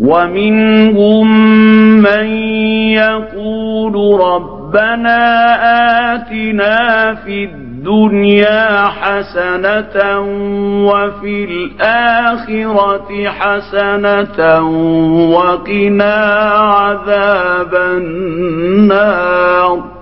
ومنهم من يقول ربنا آتنا في الدنيا حسنة وفي الآخرة حسنة وقنا عذاب النار